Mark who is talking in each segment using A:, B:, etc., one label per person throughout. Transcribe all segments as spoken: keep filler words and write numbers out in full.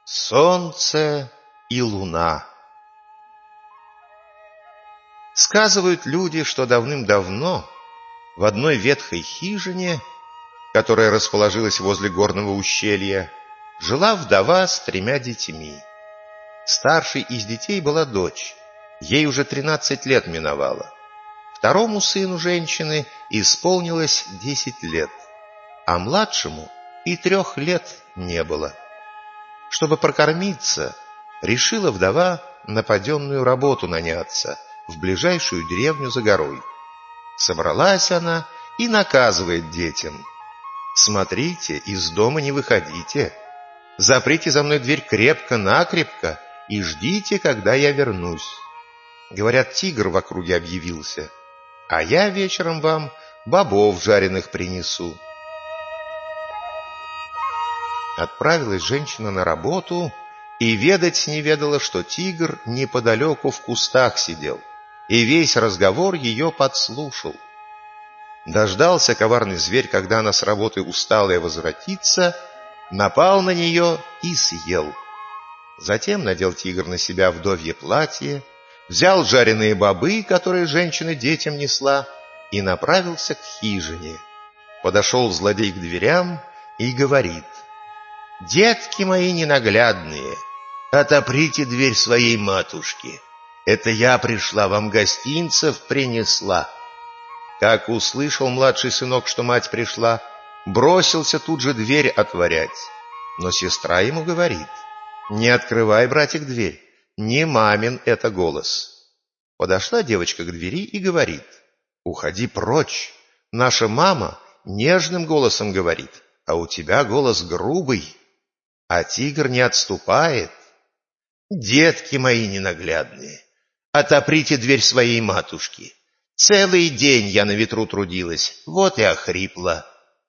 A: Солнце и луна. Сказывают люди, что давным-давно в одной ветхой хижине, которая расположилась возле горного ущелья, жила вдова с тремя детьми. Старшей из детей была дочь, ей уже тринадцать лет миновало. Второму сыну женщины исполнилось десять лет, а младшему и трех лет не было. Чтобы прокормиться, решила вдова на паденную работу наняться в ближайшую деревню за горой. Собралась она и наказывает детям: «Смотрите, из дома не выходите, заприте за мной дверь крепко-накрепко и ждите, когда я вернусь. Говорят, тигр в округе объявился, а я вечером вам бобов жареных принесу». Отправилась женщина на работу и ведать не ведала, что тигр неподалеку в кустах сидел и весь разговор ее подслушал. Дождался коварный зверь, когда она с работы усталая возвратится, напал на нее и съел. Затем надел тигр на себя вдовье платье, взял жареные бобы, которые женщина детям несла, и направился к хижине. Подошел злодей к дверям и говорит: «Детки мои ненаглядные, отоприте дверь своей матушки. Это я пришла, вам гостинцев принесла». Как услышал младший сынок, что мать пришла, бросился тут же дверь отворять. Но сестра ему говорит: «Не открывай, братик, дверь, не мамин это голос». Подошла девочка к двери и говорит: «Уходи прочь, наша мама нежным голосом говорит, а у тебя голос грубый». А тигр не отступает. «Детки мои ненаглядные, отоприте дверь своей матушки. Целый день я на ветру трудилась, вот и охрипла».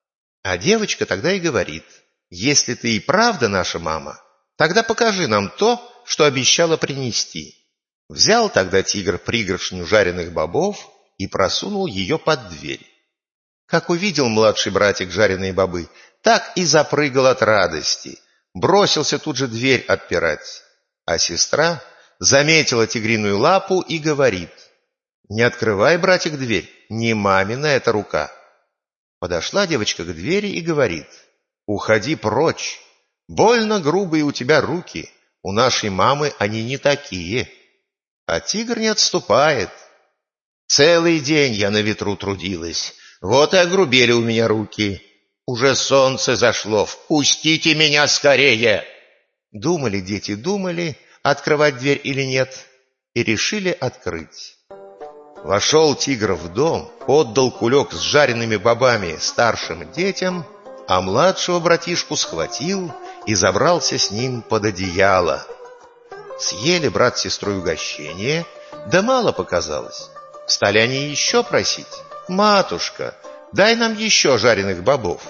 A: А девочка тогда и говорит: «Если ты и правда наша мама, тогда покажи нам то, что обещала принести». Взял тогда тигр пригоршню жареных бобов и просунул ее под дверь. Как увидел младший братик жареные бобы, так и запрыгал от радости, бросился тут же дверь отпирать. А сестра заметила тигриную лапу и говорит: «Не открывай, братик, дверь, не мамина эта рука». Подошла девочка к двери и говорит: «Уходи прочь, больно грубые у тебя руки, у нашей мамы они не такие». А тигр не отступает. «Целый день я на ветру трудилась, вот и огрубели у меня руки. Уже солнце зашло, впустите меня скорее!» Думали дети, думали, открывать дверь или нет, и решили открыть. Вошел тигр в дом, отдал кулек с жареными бобами старшим детям, а младшего братишку схватил и забрался с ним под одеяло. Съели брат с сестрой угощение, да мало показалось. Стали они еще просить: «Матушка, дай нам еще жареных бобов».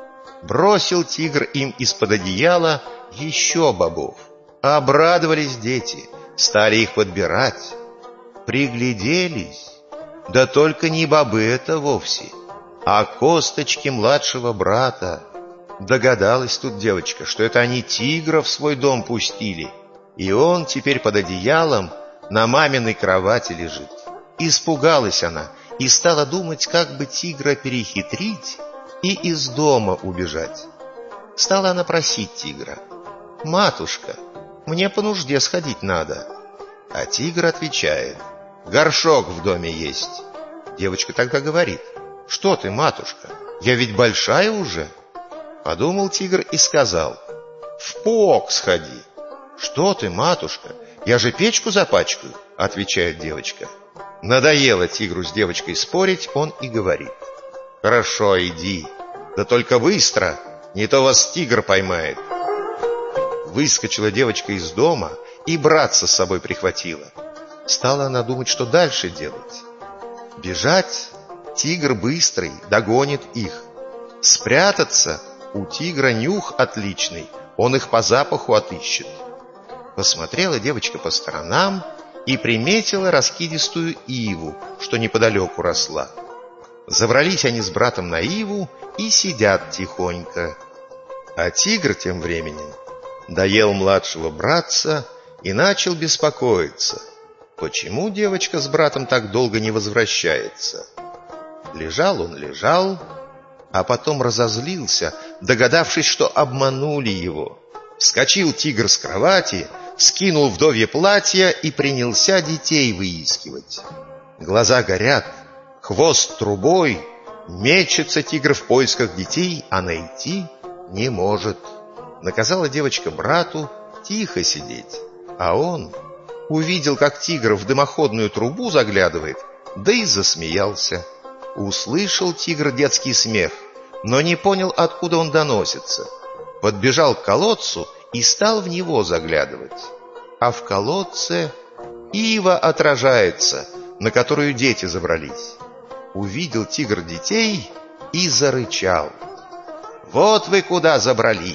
A: Бросил тигр им из-под одеяла еще бобов. Обрадовались дети, стали их подбирать. Пригляделись, да только не бобы это вовсе, а косточки младшего брата. Догадалась тут девочка, что это они тигра в свой дом пустили, и он теперь под одеялом на маминой кровати лежит. Испугалась она и стала думать, как бы тигра перехитрить и из дома убежать. Стала она просить тигра: «Матушка, мне по нужде сходить надо». А тигр отвечает: «Горшок в доме есть». Девочка тогда говорит: «Что ты, матушка, я ведь большая уже». Подумал тигр и сказал: «В пок сходи». «Что ты, матушка, я же печку запачкаю», — отвечает девочка. Надоело тигру с девочкой спорить, он и говорит: «Хорошо, иди, да только быстро, не то вас тигр поймает». Выскочила девочка из дома и братца с собой прихватила. Стала она думать, что дальше делать. Бежать — тигр быстрый, догонит их. Спрятаться — у тигра нюх отличный, он их по запаху отыщет. Посмотрела девочка по сторонам и приметила раскидистую иву, что неподалеку росла. Забрались они с братом на иву и сидят тихонько. А тигр тем временем доел младшего братца и начал беспокоиться, почему девочка с братом так долго не возвращается. Лежал он, лежал, а потом разозлился, догадавшись, что обманули его. Вскочил тигр с кровати, скинул вдовье платье и принялся детей выискивать. Глаза горят, хвост трубой, мечется тигр в поисках детей, а найти не может. Наказала девочка брату тихо сидеть, а он увидел, как тигр в дымоходную трубу заглядывает, да и засмеялся. Услышал тигр детский смех, но не понял, откуда он доносится. Подбежал к колодцу и стал в него заглядывать. А в колодце ива отражается, на которую дети забрались. Увидел тигр детей и зарычал: «Вот вы куда забрались!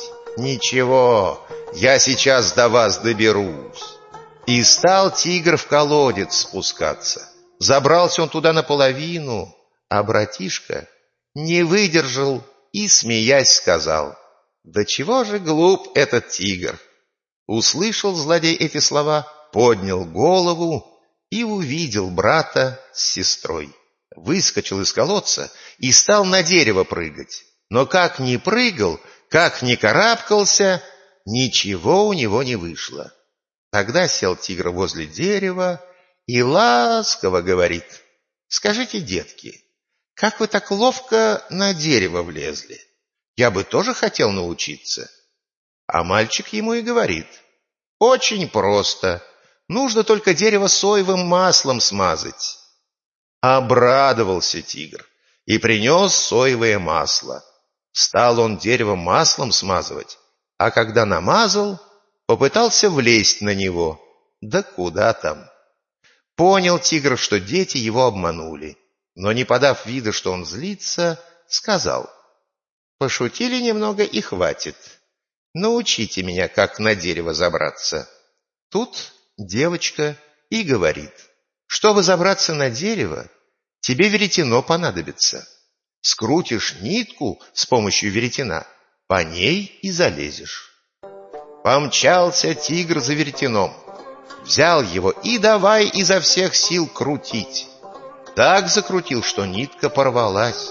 A: Ничего, я сейчас до вас доберусь!» И стал тигр в колодец спускаться. Забрался он туда наполовину, а братишка не выдержал и, смеясь, сказал: «Да чего же глуп этот тигр!» Услышал злодей эти слова, поднял голову и увидел брата с сестрой. Выскочил из колодца и стал на дерево прыгать. Но как ни прыгал, как ни карабкался, ничего у него не вышло. Тогда сел тигр возле дерева и ласково говорит: «Скажите, детки, как вы так ловко на дерево влезли? Я бы тоже хотел научиться». А мальчик ему и говорит: «Очень просто. Нужно только дерево соевым маслом смазать». Обрадовался тигр и принес соевое масло. Стал он дерево маслом смазывать, а когда намазал, попытался влезть на него. Да куда там? Понял тигр, что дети его обманули, но, не подав вида, что он злится, сказал: «Пошутили немного и хватит. Научите меня, как на дерево забраться». Тут девочка и говорит: «Чтобы забраться на дерево, тебе веретено понадобится. Скрутишь нитку с помощью веретена, по ней и залезешь». Помчался тигр за веретеном, взял его и давай изо всех сил крутить. Так закрутил, что нитка порвалась.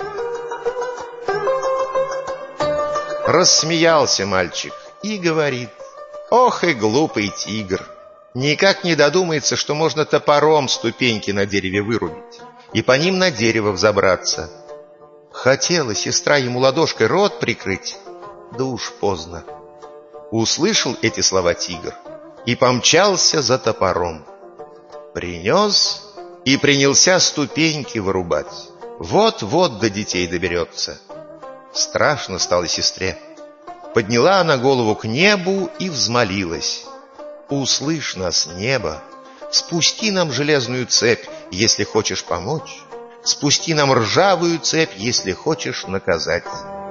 A: Рассмеялся мальчик и говорит: «Ох и глупый тигр! Никак не додумается, что можно топором ступеньки на дереве вырубить и по ним на дерево взобраться». Хотела сестра ему ладошкой рот прикрыть, да уж поздно. Услышал эти слова тигр и помчался за топором. Принес и принялся ступеньки вырубать. Вот-вот до детей доберется. Страшно стало сестре. Подняла она голову к небу и взмолилась: «Услышь нас, небо, спусти нам железную цепь, если хочешь помочь, спусти нам ржавую цепь, если хочешь наказать».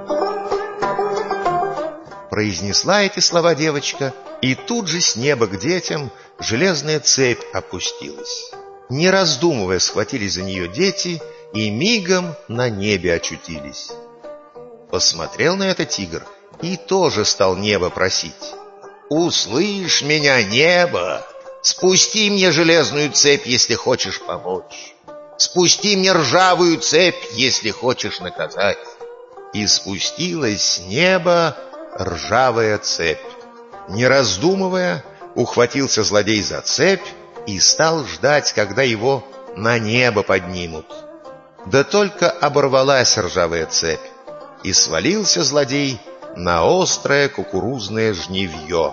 A: Произнесла эти слова девочка, и тут же с неба к детям железная цепь опустилась. Не раздумывая, схватились за нее дети и мигом на небе очутились. Посмотрел на это тигр и тоже стал небо просить: «Услышь меня, небо, спусти мне железную цепь, если хочешь помочь, спусти мне ржавую цепь, если хочешь наказать». И спустилась с неба ржавая цепь. Не раздумывая, ухватился злодей за цепь и стал ждать, когда его на небо поднимут. Да только оборвалась ржавая цепь, и свалился злодей на острое кукурузное жнивье.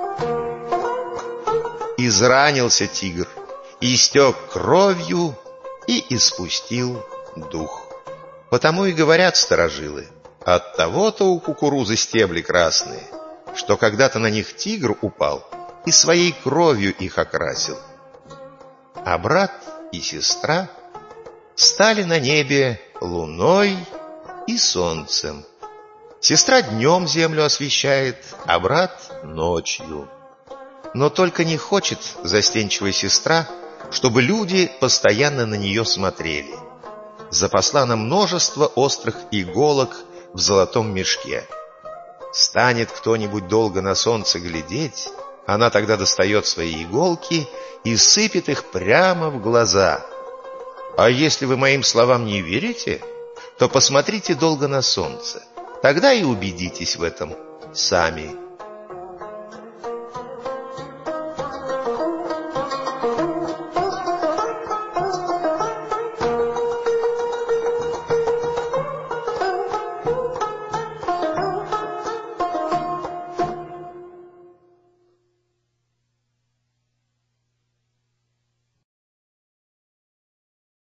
A: Изранился тигр, истек кровью и испустил дух. Потому и говорят старожилы: оттого-то у кукурузы стебли красные, что когда-то на них тигр упал и своей кровью их окрасил. А брат и сестра стали на небе луной и солнцем. Сестра днем землю освещает, а брат ночью. Но только не хочет застенчивая сестра, чтобы люди постоянно на нее смотрели. Запасла она множество острых иголок в золотом мешке. Станет кто-нибудь долго на солнце глядеть, она тогда достает свои иголки и сыпет их прямо в глаза. А если вы моим словам не верите, то посмотрите долго на солнце. Тогда и убедитесь в этом сами.